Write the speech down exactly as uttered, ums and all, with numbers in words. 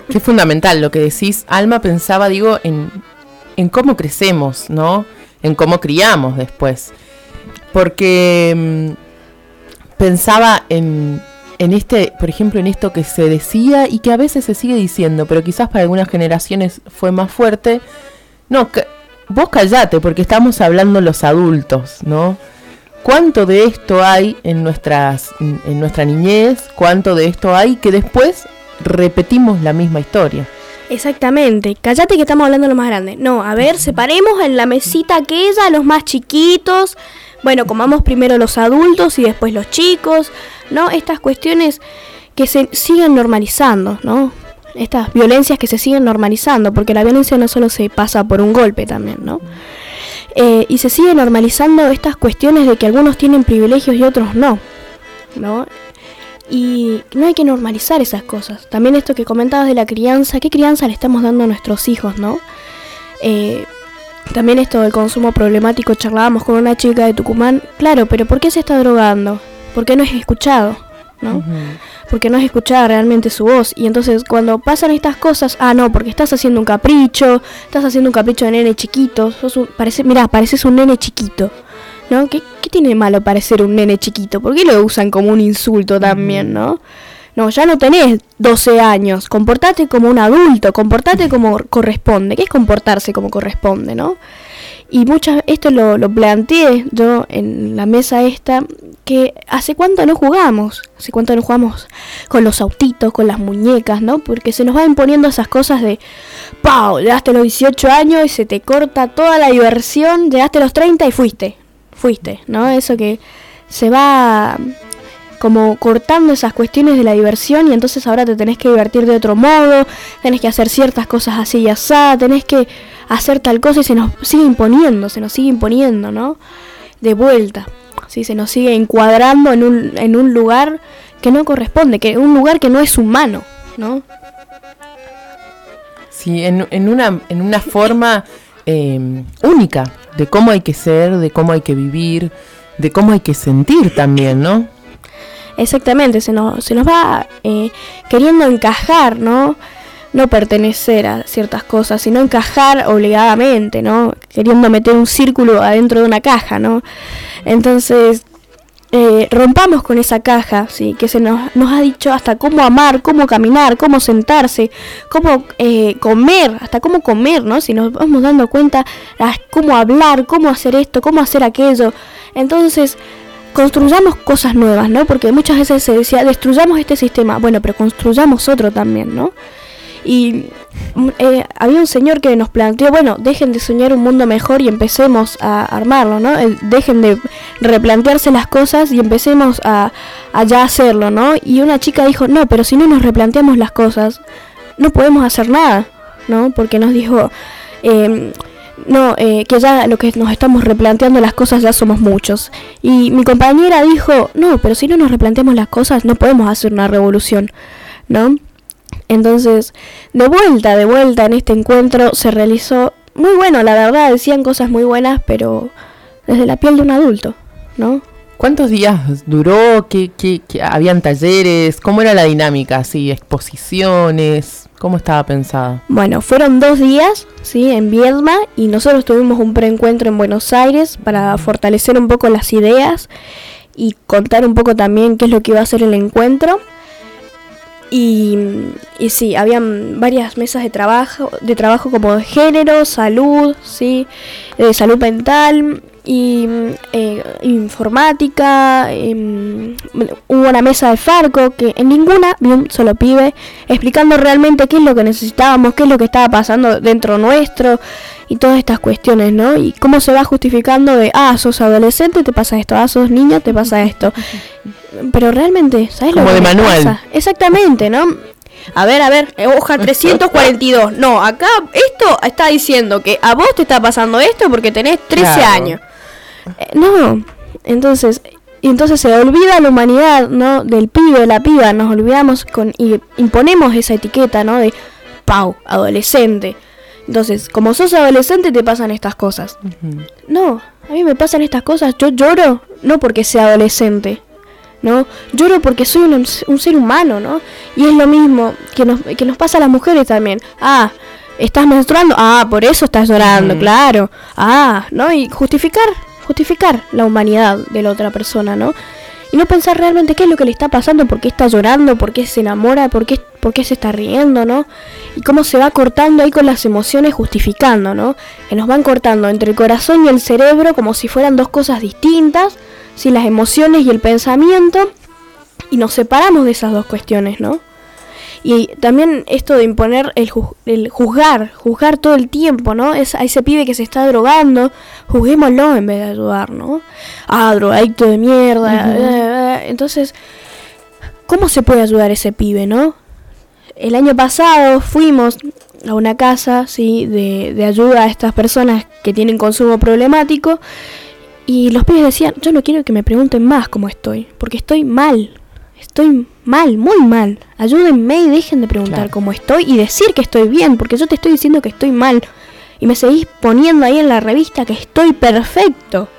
que es fundamental lo que decís, Alma. Pensaba, digo, en, en cómo crecemos, ¿no? En cómo criamos después. Porque mmm, pensaba en, en este, por ejemplo, en esto que se decía y que a veces se sigue diciendo, pero quizás para algunas generaciones fue más fuerte. No, ca- vos callate, porque estamos hablando los adultos, ¿no? ¿Cuánto de esto hay en nuestras en nuestra niñez? ¿Cuánto de esto hay que después repetimos la misma historia? Exactamente. Cállate que estamos hablando de lo más grande. No, a ver, separemos en la mesita aquella los más chiquitos. Bueno, comamos primero los adultos y después los chicos, ¿no? Estas cuestiones que se siguen normalizando, ¿no? Estas violencias que se siguen normalizando, porque la violencia no solo se pasa por un golpe también, ¿no? Eh, y se sigue normalizando estas cuestiones de que algunos tienen privilegios y otros no, ¿no? Y no hay que normalizar esas cosas. También esto que comentabas de la crianza, ¿qué crianza le estamos dando a nuestros hijos, no? Eh, también esto del consumo problemático, charlábamos con una chica de Tucumán, claro, pero ¿por qué se está drogando? ¿Por qué no es escuchado, no? Uh-huh. Porque no es escuchada realmente su voz. Y entonces cuando pasan estas cosas, ah no, porque estás haciendo un capricho, estás haciendo un capricho de nene chiquito, sos un, parece, mirá, pareces un nene chiquito, ¿no? ¿Qué, ¿Qué tiene de malo parecer un nene chiquito? ¿Por qué lo usan como un insulto también, no? No, ya no tenés doce años, comportate como un adulto, comportate como corresponde. ¿Qué es comportarse como corresponde, no? Y muchas, esto lo, lo planteé yo en la mesa esta, que hace cuánto no jugamos, hace cuánto no jugamos con los autitos, con las muñecas, ¿no? Porque se nos va imponiendo esas cosas de, ¡pau! Llegaste a los dieciocho años y se te corta toda la diversión, llegaste a los treinta y fuiste, fuiste, ¿no? Eso que se va como cortando esas cuestiones de la diversión y entonces ahora te tenés que divertir de otro modo, tenés que hacer ciertas cosas así y asá, tenés que hacer tal cosa y se nos sigue imponiendo, se nos sigue imponiendo, ¿no? De vuelta, ¿sí? Se nos sigue encuadrando en un, en un lugar que no corresponde, que un lugar que no es humano, ¿no? Sí, en, en, una, en una forma eh, única de cómo hay que ser, de cómo hay que vivir, de cómo hay que sentir también, ¿no? Exactamente, se nos, se nos va eh, queriendo encajar, ¿no? No pertenecer a ciertas cosas, sino encajar obligadamente, ¿no? Queriendo meter un círculo adentro de una caja, ¿no? Entonces, eh, rompamos con esa caja, ¿sí? Que se nos, nos ha dicho hasta cómo amar, cómo caminar, cómo sentarse, cómo eh, comer, hasta cómo comer, ¿no? Si nos vamos dando cuenta, cómo hablar, cómo hacer esto, cómo hacer aquello. Entonces, construyamos cosas nuevas, ¿no? Porque muchas veces se decía, destruyamos este sistema. Bueno, pero construyamos otro también, ¿no? Y eh, había un señor que nos planteó, bueno, dejen de soñar un mundo mejor y empecemos a armarlo, ¿no? Eh, dejen de replantearse las cosas y empecemos a, a ya hacerlo, ¿no? Y una chica dijo, no, pero si no nos replanteamos las cosas, no podemos hacer nada, ¿no? Porque nos dijo, eh, no, eh, que ya lo que nos estamos replanteando las cosas ya somos muchos. Y mi compañera dijo, no, pero si no nos replanteamos las cosas, no podemos hacer una revolución, ¿no? Entonces, de vuelta, de vuelta en este encuentro se realizó muy bueno, la verdad, decían cosas muy buenas, pero desde la piel de un adulto, ¿no? ¿Cuántos días duró? ¿Qué, qué, qué, habían talleres? ¿Cómo era la dinámica? ¿Sí, exposiciones? ¿Cómo estaba pensada? Bueno, fueron dos días, ¿sí? En Viedma, y nosotros tuvimos un preencuentro en Buenos Aires para fortalecer un poco las ideas y contar un poco también qué es lo que iba a ser el encuentro. Y, y sí, habían varias mesas de trabajo, de trabajo como de género, salud, sí, de salud mental y eh, informática. Eh, hubo una mesa de Farco que en ninguna vi un solo pibe explicando realmente qué es lo que necesitábamos, qué es lo que estaba pasando dentro nuestro y todas estas cuestiones, ¿no? Y cómo se va justificando de, ah, sos adolescente, te pasa esto, ah, sos niño, te pasa esto. Pero realmente, ¿sabes lo que Como de manual. pasa? Exactamente, ¿no? A ver, a ver, hoja trescientos cuarenta y dos. No, acá esto está diciendo que a vos te está pasando esto porque tenés trece claro. años. Eh, no, entonces, y entonces se olvida la humanidad, ¿no? Del pibe, de la piba, nos olvidamos con y imponemos esa etiqueta, ¿no? De, pau, adolescente. Entonces, como sos adolescente te pasan estas cosas. Uh-huh. No, a mí me pasan estas cosas, yo lloro, no porque sea adolescente. ¿no? Lloro porque soy un, un ser humano, ¿no? Y es lo mismo que nos, que nos pasa a las mujeres también. Ah, ¿estás menstruando? Ah, por eso estás llorando, mm. claro. Ah, ¿no? Y justificar, justificar la humanidad de la otra persona, ¿no? Y no pensar realmente qué es lo que le está pasando, por qué está llorando, por qué se enamora, por qué, por qué se está riendo, ¿no? Y cómo se va cortando ahí con las emociones justificando, ¿no? Que nos van cortando entre el corazón y el cerebro como si fueran dos cosas distintas, ¿sí? Las emociones y el pensamiento, y nos separamos de esas dos cuestiones, ¿no? Y también esto de imponer el, ju- el juzgar, juzgar todo el tiempo, ¿no? Es a ese pibe que se está drogando, juzguémoslo en vez de ayudar, ¿no? Ah, drogadicto de mierda. Uh-huh. eh, eh. Entonces, ¿cómo se puede ayudar a ese pibe, no? El año pasado fuimos a una casa, sí, de, de ayuda a estas personas que tienen consumo problemático, y los pibes decían, yo no quiero que me pregunten más cómo estoy, porque estoy mal. Estoy mal, muy mal. Ayúdenme y dejen de preguntar claro. cómo estoy y decir que estoy bien, porque yo te estoy diciendo que estoy mal. Y me seguís poniendo ahí en la revista que estoy perfecto.